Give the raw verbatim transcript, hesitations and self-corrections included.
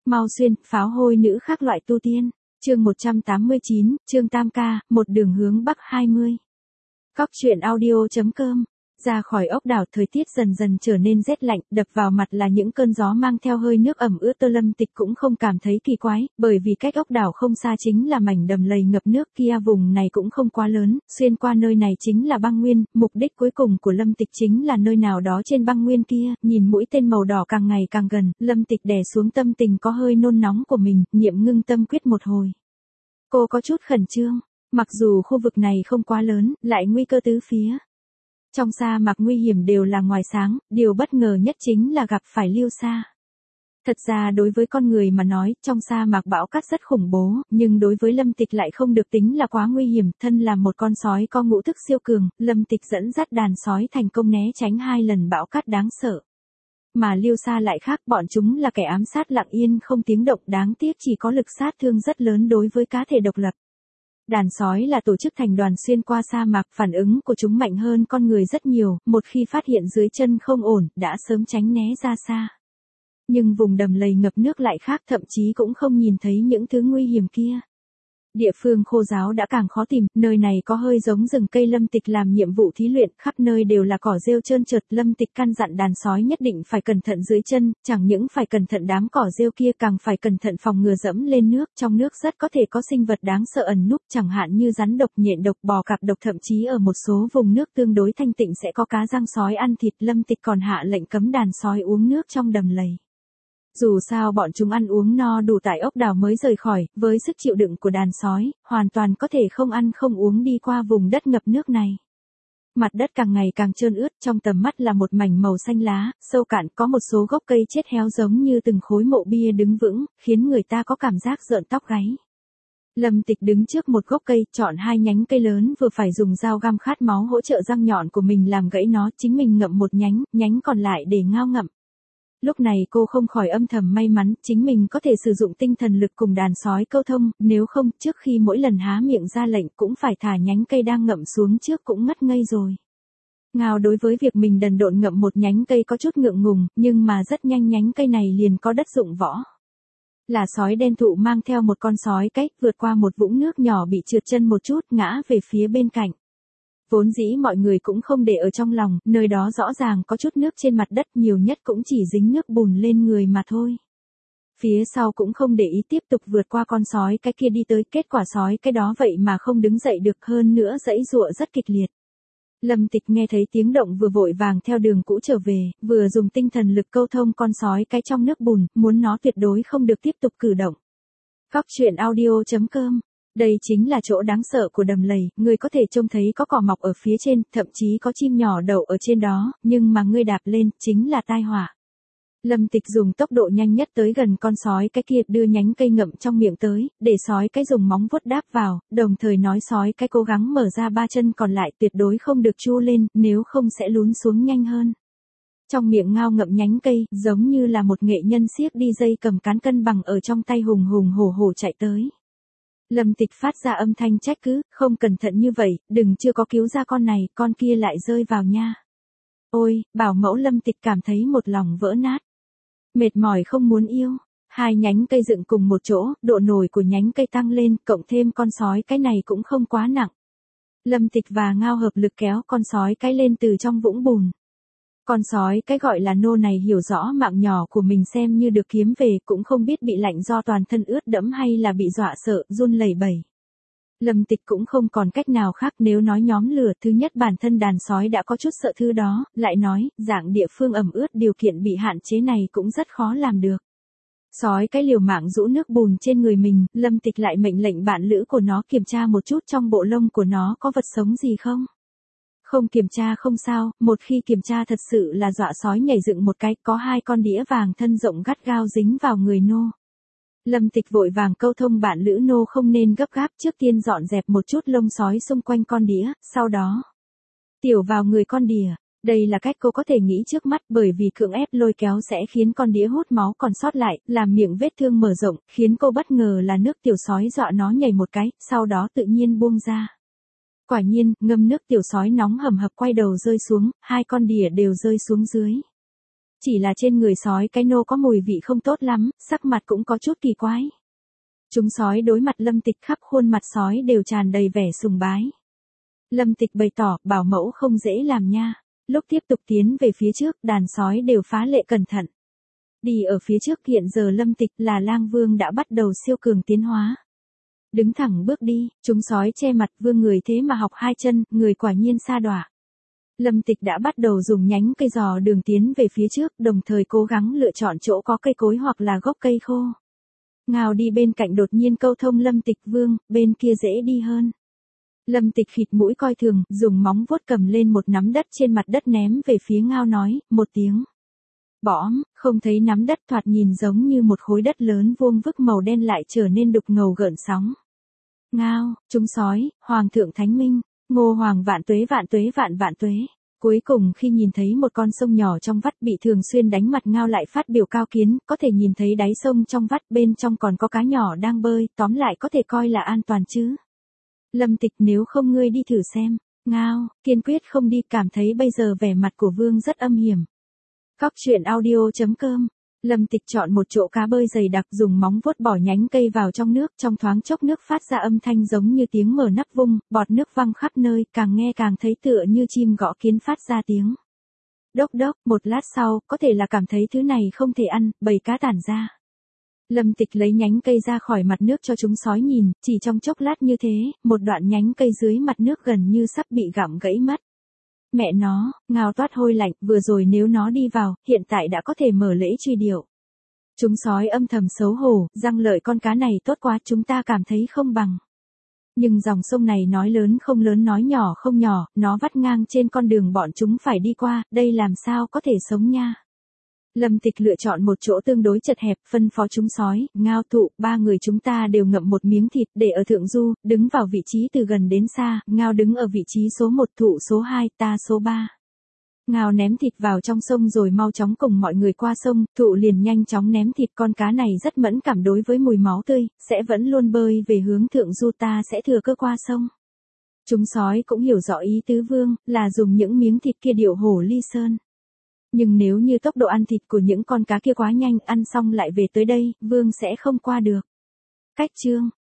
Mau xuyên, pháo hôi nữ khác loại tu tiên. Chương một trăm tám mươi chín, chương Tam ca, một đường hướng bắc hai mươi. Cóc truyện audio.com. Ra khỏi ốc đảo, thời tiết dần dần trở nên rét lạnh, đập vào mặt là những cơn gió mang theo hơi nước ẩm ướt. Tơ Lâm Tịch cũng không cảm thấy kỳ quái, bởi vì cách ốc đảo không xa chính là mảnh đầm lầy ngập nước kia. Vùng này cũng không quá lớn, xuyên qua nơi này chính là băng nguyên, mục đích cuối cùng của Lâm Tịch chính là nơi nào đó trên băng nguyên kia. Nhìn mũi tên màu đỏ càng ngày càng gần, Lâm Tịch đè xuống tâm tình có hơi nôn nóng của mình, niệm ngưng tâm quyết một hồi. Cô có chút khẩn trương, mặc dù khu vực này không quá lớn, lại nguy cơ tứ phía. Trong sa mạc nguy hiểm đều là ngoài sáng, điều bất ngờ nhất chính là gặp phải Liêu Sa. Thật ra đối với con người mà nói, trong sa mạc bão cát rất khủng bố, nhưng đối với Lâm Tịch lại không được tính là quá nguy hiểm. Thân là một con sói có ngũ thức siêu cường, Lâm Tịch dẫn dắt đàn sói thành công né tránh hai lần bão cát đáng sợ. Mà Liêu Sa lại khác, bọn chúng là kẻ ám sát lặng yên không tiếng động, đáng tiếc chỉ có lực sát thương rất lớn đối với cá thể độc lập. Đàn sói là tổ chức thành đoàn xuyên qua sa mạc, phản ứng của chúng mạnh hơn con người rất nhiều, một khi phát hiện dưới chân không ổn, đã sớm tránh né ra xa. Nhưng vùng đầm lầy ngập nước lại khác, thậm chí cũng không nhìn thấy những thứ nguy hiểm kia. Địa phương khô ráo đã càng khó tìm, nơi này có hơi giống rừng cây. Lâm Tịch làm nhiệm vụ thí luyện, khắp nơi đều là cỏ rêu trơn trượt. Lâm Tịch căn dặn đàn sói nhất định phải cẩn thận dưới chân, chẳng những phải cẩn thận đám cỏ rêu kia, càng phải cẩn thận phòng ngừa dẫm lên nước. Trong nước rất có thể có sinh vật đáng sợ ẩn núp, chẳng hạn như rắn độc, nhện độc, bò cạp độc, thậm chí ở một số vùng nước tương đối thanh tịnh sẽ có cá răng sói ăn thịt. Lâm Tịch còn hạ lệnh cấm đàn sói uống nước trong đầm lầy. Dù sao bọn chúng ăn uống no đủ tại ốc đảo mới rời khỏi, với sức chịu đựng của đàn sói, hoàn toàn có thể không ăn không uống đi qua vùng đất ngập nước này. Mặt đất càng ngày càng trơn ướt, trong tầm mắt là một mảnh màu xanh lá, sâu cạn, có một số gốc cây chết héo giống như từng khối mộ bia đứng vững, khiến người ta có cảm giác rợn tóc gáy. Lâm Tịch đứng trước một gốc cây, chọn hai nhánh cây lớn vừa phải, dùng dao găm khát máu hỗ trợ răng nhọn của mình làm gãy nó, chính mình ngậm một nhánh, nhánh còn lại để ngao ngậm. Lúc này cô không khỏi âm thầm may mắn, chính mình có thể sử dụng tinh thần lực cùng đàn sói câu thông, nếu không, trước khi mỗi lần há miệng ra lệnh cũng phải thả nhánh cây đang ngậm xuống trước cũng ngất ngây rồi. Ngao đối với việc mình đần độn ngậm một nhánh cây có chút ngượng ngùng, nhưng mà rất nhanh nhánh cây này liền có đất dụng võ. Là sói đen thụ mang theo một con sói cái, vượt qua một vũng nước nhỏ bị trượt chân một chút, ngã về phía bên cạnh. Vốn dĩ mọi người cũng không để ở trong lòng, nơi đó rõ ràng có chút nước trên mặt đất, nhiều nhất cũng chỉ dính nước bùn lên người mà thôi. Phía sau cũng không để ý, tiếp tục vượt qua con sói cái kia đi tới, kết quả sói cái đó vậy mà không đứng dậy được, hơn nữa giãy giụa rất kịch liệt. Lâm Tịch nghe thấy tiếng động vừa vội vàng theo đường cũ trở về, vừa dùng tinh thần lực câu thông con sói cái trong nước bùn, muốn nó tuyệt đối không được tiếp tục cử động. Cóc truyện audio.com. Đây chính là chỗ đáng sợ của đầm lầy, ngươi có thể trông thấy có cỏ mọc ở phía trên, thậm chí có chim nhỏ đậu ở trên đó, nhưng mà ngươi đạp lên, chính là tai họa. Lâm Tịch dùng tốc độ nhanh nhất tới gần con sói cái kia, đưa nhánh cây ngậm trong miệng tới, để sói cái dùng móng vuốt đáp vào, đồng thời nói sói cái cố gắng mở ra ba chân còn lại, tuyệt đối không được chu lên, nếu không sẽ lún xuống nhanh hơn. Trong miệng ngao ngậm nhánh cây, giống như là một nghệ nhân siếc đi dây cầm cán cân bằng ở trong tay, hùng hùng hổ hổ chạy tới. Lâm Tịch phát ra âm thanh trách cứ, không cẩn thận như vậy, đừng chưa có cứu ra con này, con kia lại rơi vào nha. Ôi, bảo mẫu. Lâm Tịch cảm thấy một lòng vỡ nát. Mệt mỏi không muốn yêu. Hai nhánh cây dựng cùng một chỗ, độ nổi của nhánh cây tăng lên, cộng thêm con sói cái này cũng không quá nặng. Lâm Tịch và Ngao hợp lực kéo con sói cái lên từ trong vũng bùn. Con sói cái gọi là nô này hiểu rõ mạng nhỏ của mình xem như được kiếm về, cũng không biết bị lạnh do toàn thân ướt đẫm hay là bị dọa sợ, run lẩy bẩy. Lâm Tịch cũng không còn cách nào khác, nếu nói nhóm lửa, thứ nhất bản thân đàn sói đã có chút sợ thứ đó, lại nói, dạng địa phương ẩm ướt, điều kiện bị hạn chế này cũng rất khó làm được. Sói cái liều mạng rũ nước bùn trên người mình, Lâm Tịch lại mệnh lệnh bạn lữ của nó kiểm tra một chút trong bộ lông của nó có vật sống gì không. Không kiểm tra không sao, một khi kiểm tra thật sự là dọa sói nhảy dựng một cái, có hai con đĩa vàng thân rộng gắt gao dính vào người nô. Lâm Tịch vội vàng câu thông bạn lữ nô không nên gấp gáp, trước tiên dọn dẹp một chút lông sói xung quanh con đĩa, sau đó tiểu vào người con đỉa. Đây là cách cô có thể nghĩ trước mắt, bởi vì cưỡng ép lôi kéo sẽ khiến con đĩa hút máu còn sót lại, làm miệng vết thương mở rộng, khiến cô bất ngờ là nước tiểu sói dọa nó nhảy một cái, sau đó tự nhiên buông ra. Quả nhiên, ngâm nước tiểu sói nóng hầm hập quay đầu rơi xuống, hai con đỉa đều rơi xuống dưới. chỉ là trên người sói cái nô có mùi vị không tốt lắm, sắc mặt cũng có chút kỳ quái. Chúng sói đối mặt Lâm Tịch khắp khuôn mặt sói đều tràn đầy vẻ sùng bái. Lâm Tịch bày tỏ, bảo mẫu không dễ làm nha. Lúc tiếp tục tiến về phía trước, đàn sói đều phá lệ cẩn thận. Đi ở phía trước hiện giờ Lâm Tịch là lang vương đã bắt đầu siêu cường tiến hóa. Đứng thẳng bước đi, chúng sói che mặt vương người thế mà học hai chân, người quả nhiên sa đọa. Lâm Tịch đã bắt đầu dùng nhánh cây dò đường tiến về phía trước, đồng thời cố gắng lựa chọn chỗ có cây cối hoặc là gốc cây khô. Ngao đi bên cạnh đột nhiên câu thông Lâm Tịch vương, bên kia dễ đi hơn. Lâm Tịch khịt mũi coi thường, dùng móng vuốt cầm lên một nắm đất trên mặt đất ném về phía Ngao nói, một tiếng. Bõm, không thấy nắm đất thoạt nhìn giống như một khối đất lớn vuông vức màu đen lại trở nên đục ngầu gợn sóng. Ngao, chúng sói, Hoàng thượng Thánh Minh, Ngô Hoàng vạn tuế vạn tuế vạn vạn tuế. Cuối cùng khi nhìn thấy một con sông nhỏ trong vắt bị thường xuyên đánh mặt Ngao lại phát biểu cao kiến, có thể nhìn thấy đáy sông trong vắt bên trong còn có cá nhỏ đang bơi, tóm lại có thể coi là an toàn chứ. Lâm Tịch nếu không ngươi đi thử xem. Ngao, kiên quyết không đi, cảm thấy bây giờ vẻ mặt của vương rất âm hiểm. Cóc truyện audio chấm com. Lâm Tịch chọn một chỗ cá bơi dày đặc dùng móng vuốt bỏ nhánh cây vào trong nước, trong thoáng chốc nước phát ra âm thanh giống như tiếng mở nắp vung, bọt nước văng khắp nơi, càng nghe càng thấy tựa như chim gõ kiến phát ra tiếng. Đốc đốc, một lát sau, có thể là cảm thấy thứ này không thể ăn, bầy cá tản ra. Lâm Tịch lấy nhánh cây ra khỏi mặt nước cho chúng sói nhìn, chỉ trong chốc lát như thế, một đoạn nhánh cây dưới mặt nước gần như sắp bị gặm gãy mất. Mẹ nó, Ngao toát hôi lạnh, vừa rồi nếu nó đi vào, hiện tại đã có thể mở lễ truy điệu. Chúng sói âm thầm xấu hổ, răng lợi con cá này tốt quá, chúng ta cảm thấy không bằng. Nhưng dòng sông này nói lớn không lớn nói nhỏ không nhỏ, nó vắt ngang trên con đường bọn chúng phải đi qua, đây làm sao có thể sống nha. Lâm Tịch lựa chọn một chỗ tương đối chật hẹp, phân phó chúng sói, Ngao Thụ, ba người chúng ta đều ngậm một miếng thịt để ở thượng du, đứng vào vị trí từ gần đến xa, Ngao đứng ở vị trí số một, Thụ số hai, ta số ba. Ngao ném thịt vào trong sông rồi mau chóng cùng mọi người qua sông, Thụ liền nhanh chóng ném thịt, con cá này rất mẫn cảm đối với mùi máu tươi, sẽ vẫn luôn bơi về hướng thượng du, ta sẽ thừa cơ qua sông. Chúng sói cũng hiểu rõ ý tứ vương, là dùng những miếng thịt kia điệu hổ ly sơn. Nhưng nếu như tốc độ ăn thịt của những con cá kia quá nhanh, ăn xong lại về tới đây, vương sẽ không qua được. Cách chương